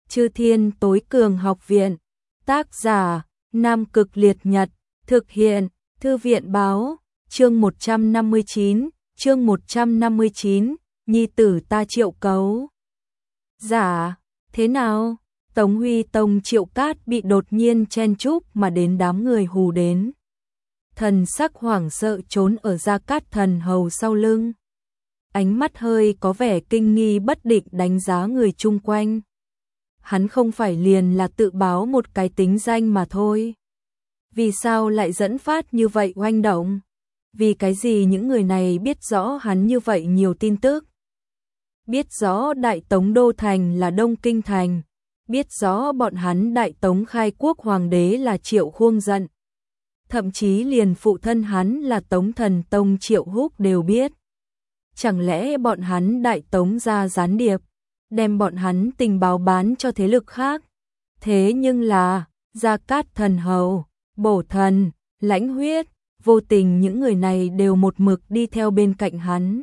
Chư Thiên Tối Cường Học Viện. Tác giả: Nam Cực Liệt Nhật. Thực hiện: Thư viện báo. Chương 159, nhi tử ta Triệu Cấu. Dạ, thế nào? Tống Huy Tông Triệu Cát bị đột nhiên chen chúc mà đến đám người hù đến. Thần sắc hoảng sợ trốn ở Gia Cát Thần Hầu sau lưng. Ánh mắt hơi có vẻ kinh nghi bất định đánh giá người chung quanh. Hắn không phải liền là tự báo một cái tính danh mà thôi. Vì sao lại dẫn phát như vậy oanh động? Vì cái gì những người này biết rõ hắn như vậy nhiều tin tức? Biết rõ Đại Tống Đô Thành là Đông Kinh Thành, biết rõ bọn hắn Đại Tống khai quốc hoàng đế là Triệu Khuông Dận. Thậm chí liền phụ thân hắn là Tống Thần Tông Triệu Húc đều biết. Chẳng lẽ bọn hắn Đại Tống ra gián điệp, đem bọn hắn tình báo bán cho thế lực khác? Thế nhưng là, Gia Cát Thần Hầu, Bổ Thần, Lãnh Huyết, vô tình những người này đều một mực đi theo bên cạnh hắn.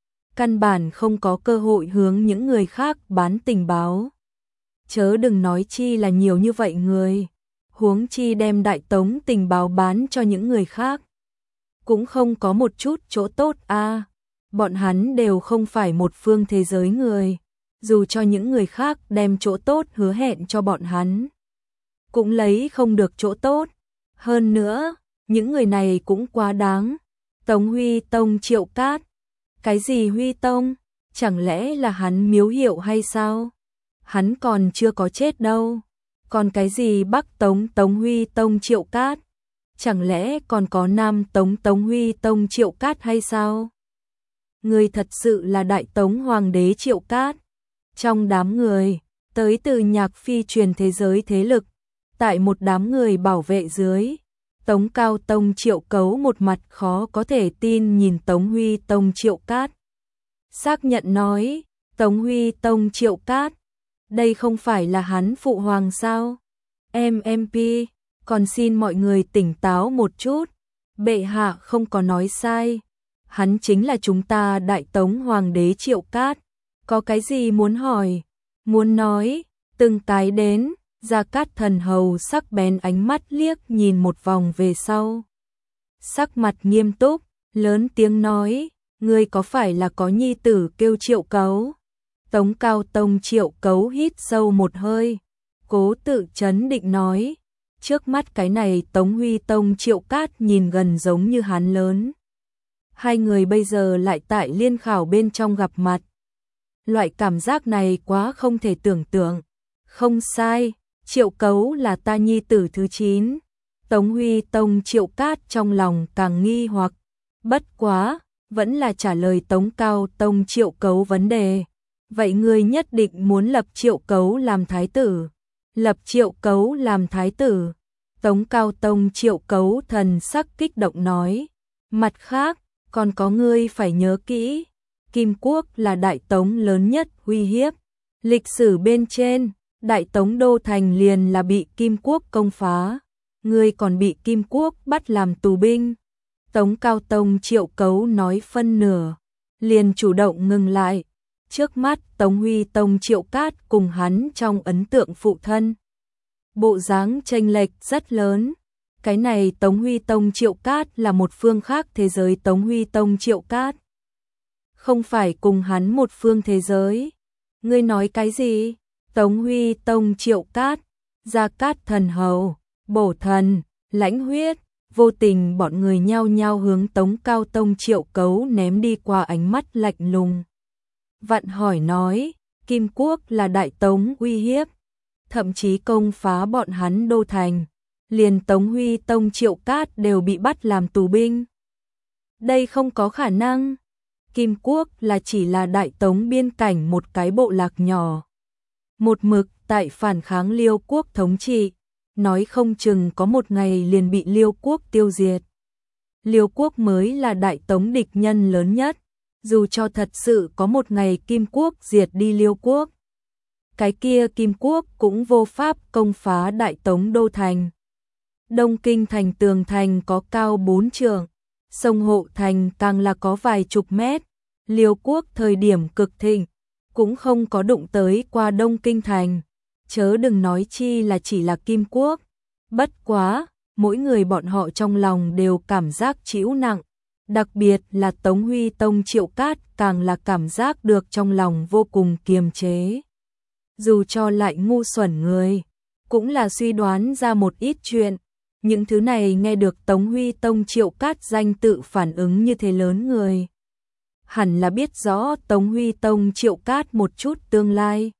Căn bản không có cơ hội hướng những người khác bán tình báo. Chớ đừng nói chi là nhiều như vậy người, huống chi đem Đại Tống tình báo bán cho những người khác. Cũng không có một chút chỗ tốt a. Bọn hắn đều không phải một phương thế giới người, dù cho những người khác đem chỗ tốt hứa hẹn cho bọn hắn, cũng lấy không được chỗ tốt. Hơn nữa, những người này cũng quá đáng. Tống Huy Tông Triệu Cát. Cái gì Huy Tông? Chẳng lẽ là hắn miếu hiệu hay sao? Hắn còn chưa có chết đâu. Còn cái gì Bắc Tống Tống Huy Tông Triệu Cát? Chẳng lẽ còn có Nam Tống Tống Huy Tông Triệu Cát hay sao? Người thật sự là Đại Tống Hoàng đế Triệu Cát. Trong đám người, tới từ Nhạc Phi truyền thế giới thế lực, tại một đám người bảo vệ dưới, Tống Cao Tông Triệu Cấu một mặt khó có thể tin nhìn Tống Huy Tông Triệu Cát. Xác nhận nói, Tống Huy Tông Triệu Cát, đây không phải là hắn phụ hoàng sao? MMP, còn xin mọi người tỉnh táo một chút, bệ hạ không có nói sai. Hắn chính là chúng ta Đại Tống Hoàng đế Triệu Cát. Có cái gì muốn hỏi, muốn nói, từng cái đến. Gia Cát Thần Hầu sắc bén ánh mắt liếc nhìn một vòng về sau. Sắc mặt nghiêm túc, lớn tiếng nói, ngươi có phải là có nhi tử kêu Triệu Cấu? Tống Cao Tông Triệu Cấu hít sâu một hơi, cố tự trấn định nói, trước mắt cái này Tống Huy Tông Triệu Cát nhìn gần giống như hắn lớn. Hai người bây giờ lại tại liên khảo bên trong gặp mặt. Loại cảm giác này quá không thể tưởng tượng. Không sai, Triệu Cấu là ta nhi tử thứ 9. Tống Huy Tông Triệu Cát trong lòng càng nghi hoặc. Bất quá, vẫn là trả lời Tống Cao Tông Triệu Cấu vấn đề. Vậy ngươi nhất định muốn lập Triệu Cấu làm thái tử? Lập Triệu Cấu làm thái tử? Tống Cao Tông Triệu Cấu thần sắc kích động nói. Mặt khác, còn có ngươi phải nhớ kỹ, Kim Quốc là Đại Tống lớn nhất uy hiếp. Lịch sử bên trên, Đại Tống Đô Thành liền là bị Kim Quốc công phá, ngươi còn bị Kim Quốc bắt làm tù binh. Tống Cao Tông Triệu Cấu nói phân nửa, liền chủ động ngừng lại. Trước mắt Tống Huy Tông Triệu Cát cùng hắn trong ấn tượng phụ thân, bộ dáng chênh lệch rất lớn. Cái này Tống Huy Tông Triệu Cát là một phương khác thế giới Tống Huy Tông Triệu Cát. Không phải cùng hắn một phương thế giới. Ngươi nói cái gì? Tống Huy Tông Triệu Cát, Gia Cát Thần Hầu, Bổ Thần, Lãnh Huyết, vô tình bọn người nhao nhao hướng Tống Cao Tông Triệu Cấu ném đi qua ánh mắt lạnh lùng. Vặn hỏi nói, Kim Quốc là Đại Tống uy hiếp, thậm chí công phá bọn hắn đô thành. Liền Tống Huy Tông Triệu Cát đều bị bắt làm tù binh. Đây không có khả năng. Kim Quốc là chỉ là Đại Tống biên cảnh một cái bộ lạc nhỏ. Một mực tại phản kháng Liêu Quốc thống trị, nói không chừng có một ngày liền bị Liêu Quốc tiêu diệt. Liêu Quốc mới là Đại Tống địch nhân lớn nhất, dù cho thật sự có một ngày Kim Quốc diệt đi Liêu Quốc. Cái kia Kim Quốc cũng vô pháp công phá Đại Tống Đô Thành. Đông Kinh thành tường thành có cao 4 trượng, sông Hộ thành càng là có vài chục mét. Liêu Quốc thời điểm cực thịnh cũng không có đụng tới qua Đông Kinh thành, chớ đừng nói chi là chỉ là Kim Quốc. Bất quá, mỗi người bọn họ trong lòng đều cảm giác trĩu nặng, đặc biệt là Tống Huy Tông Triệu Cát càng là cảm giác được trong lòng vô cùng kiềm chế. Dù cho lại ngu xuẩn người, cũng là suy đoán ra một ít chuyện. Những thứ này nghe được Tống Huy Tông Triệu Cát danh tự phản ứng như thế lớn người. Hẳn là biết rõ Tống Huy Tông Triệu Cát một chút tương lai.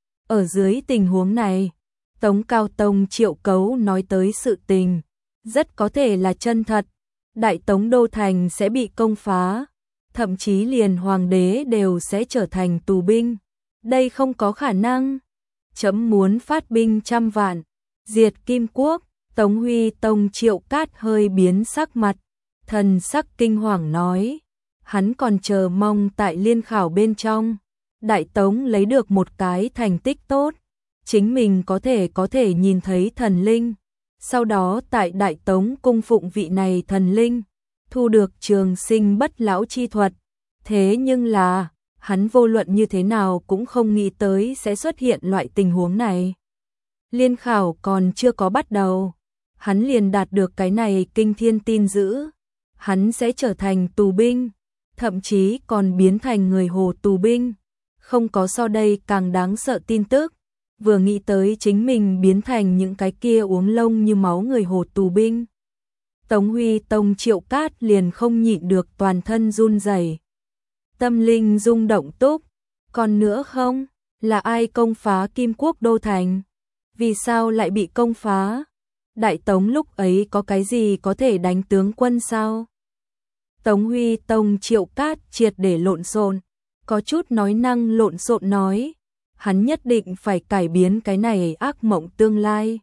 Ở dưới tình huống này, Tống Cao Tông Triệu Cấu nói tới sự tình, rất có thể là chân thật. Đại Tống Đô Thành sẽ bị công phá, thậm chí liền hoàng đế đều sẽ trở thành tù binh. Đây không có khả năng. Chấm muốn phát binh 100 vạn, diệt Kim Quốc. Tống Huy Tông Triệu Cát hơi biến sắc mặt, thần sắc kinh hoàng nói. Hắn còn chờ mong tại liên khảo bên trong, Đại Tống lấy được một cái thành tích tốt, chính mình có thể nhìn thấy thần linh, sau đó tại Đại Tống cung phụng vị này thần linh, thu được trường sinh bất lão chi thuật. Thế nhưng là, hắn vô luận như thế nào cũng không nghĩ tới sẽ xuất hiện loại tình huống này. Liên khảo còn chưa có bắt đầu, hắn liền đạt được cái này kinh thiên tin dữ, hắn sẽ trở thành tù binh, thậm chí còn biến thành người Hồ tù binh. Không có so đây càng đáng sợ tin tức, vừa nghĩ tới chính mình biến thành những cái kia uống lông như máu người Hồ tù binh. Tống Huy Tông Triệu Cát liền không nhịn được toàn thân run rẩy, tâm linh rung động túc. Còn nữa không, là ai công phá Kim Quốc Đô Thành? Vì sao lại bị công phá? Đại Tống lúc ấy có cái gì có thể đánh tướng quân sao? Tống Huy Tông Triệu Cát triệt để lộn xộn, có chút nói năng lộn xộn nói, hắn nhất định phải cải biến cái này ác mộng tương lai.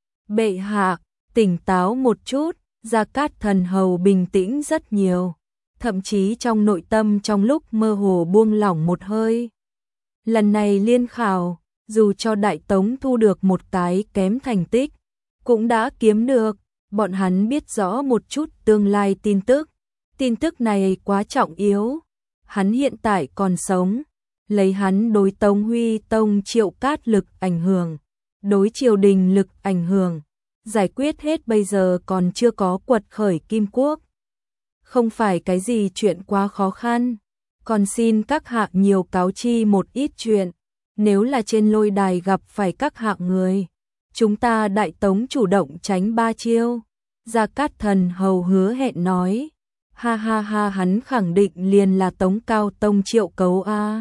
Bệ hạ, tỉnh táo một chút. Gia Cát Thần Hầu bình tĩnh rất nhiều, thậm chí trong nội tâm trong lúc mơ hồ buông lỏng một hơi. Lần này liên khảo, dù cho Đại Tống thu được một cái kém thành tích, cũng đã kiếm được. Bọn hắn biết rõ một chút tương lai tin tức. Tin tức này quá trọng yếu. Hắn hiện tại còn sống, lấy hắn đối Tống Huy Tông Triệu Cát lực ảnh hưởng, đối triều đình lực ảnh hưởng, giải quyết hết bây giờ còn chưa có quật khởi Kim Quốc. Không phải cái gì chuyện quá khó khăn, còn xin các hạ nhiều cáo chi một ít chuyện. Nếu là trên lôi đài gặp phải các hạng người, chúng ta Đại Tống chủ động tránh 3 chiêu. Gia Cát Thần Hầu hứa hẹn nói. Ha ha ha, hắn khẳng định liền là Tống Cao Tông Triệu Cấu a.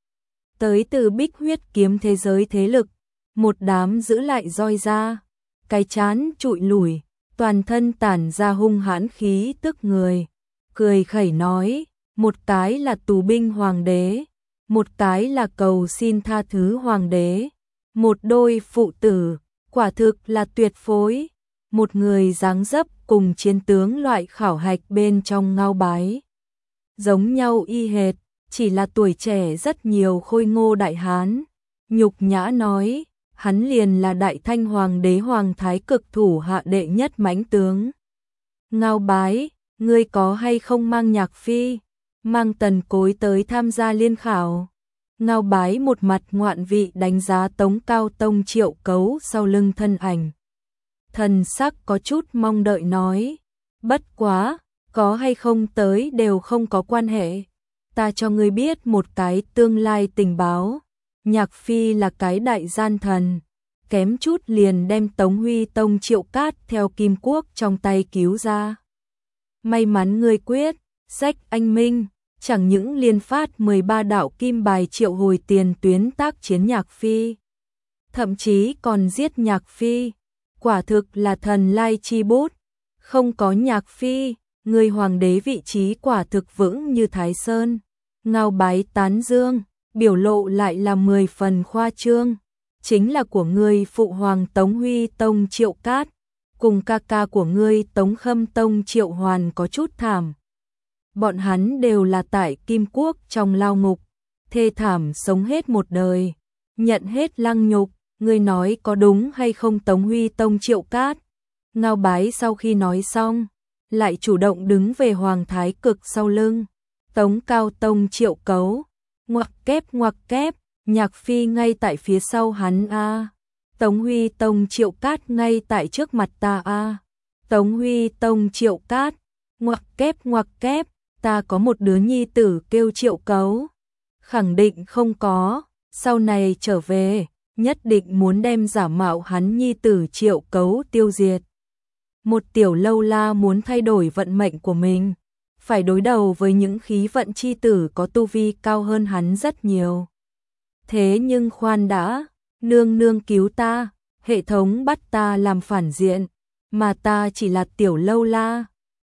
Tới từ Bích Huyết Kiếm thế giới thế lực, một đám giữ lại roi ra, cái chán trụi lủi, toàn thân tản ra hung hãn khí tức người, cười khẩy nói, một cái là tù binh hoàng đế, một cái là cầu xin tha thứ hoàng đế, một đôi phụ tử, quả thực là tuyệt phối. Một người dáng dấp cùng chiến tướng loại khảo hạch bên trong Ngao Bái, giống nhau y hệt, chỉ là tuổi trẻ rất nhiều khôi ngô đại hán. Nhục nhã nói, hắn liền là Đại Thanh Hoàng đế Hoàng Thái Cực thủ hạ đệ nhất mãnh tướng. Ngao Bái, ngươi có hay không mang Nhạc Phi, mang Tần Cối tới tham gia liên khảo? Ngao Bái một mặt ngoạn vị đánh giá Tống Cao Tông Triệu Cấu sau lưng thân ảnh. Thần sắc có chút mong đợi nói, bất quá, có hay không tới đều không có quan hệ. Ta cho ngươi biết một cái tương lai tình báo. Nhạc Phi là cái đại gian thần, kém chút liền đem Tống Huy Tông Triệu Cát theo Kim Quốc trong tay cứu ra. May mắn ngươi quyết, sách anh minh, chẳng những liên phát 13 đạo kim bài triệu hồi tiền tuyến tác chiến Nhạc Phi, thậm chí còn giết Nhạc Phi. Quả thực là thần lai chi bút, không có Nhạc Phi, người hoàng đế vị trí quả thực vững như Thái Sơn. Ngao Bái tán dương, biểu lộ lại là 10 phần khoa trương, chính là của ngươi phụ hoàng Tống Huy Tông Triệu Cát, cùng ca ca của ngươi Tống Khâm Tông Triệu Hoàn có chút thảm. Bọn hắn đều là tại Kim Quốc trong lao ngục, thê thảm sống hết một đời, nhận hết lăng nhục. Ngươi nói có đúng hay không Tống Huy Tông Triệu Cát? Ngao Bái sau khi nói xong, lại chủ động đứng về Hoàng Thái Cực sau lưng. Tống Cao Tông Triệu Cấu, ngoặc kép, Nhạc Phi ngay tại phía sau hắn a. Tống Huy Tông Triệu Cát ngay tại trước mặt ta a. Tống Huy Tông Triệu Cát, ngoặc kép, ta có một đứa nhi tử kêu Triệu Cấu. Khẳng định không có, sau này trở về, nhất định muốn đem giả mạo hắn nhi tử Triệu Cấu tiêu diệt. Một tiểu lâu la muốn thay đổi vận mệnh của mình, phải đối đầu với những khí vận chi tử có tu vi cao hơn hắn rất nhiều. Thế nhưng khoan đã, nương nương cứu ta, hệ thống bắt ta làm phản diện, mà ta chỉ là tiểu lâu la,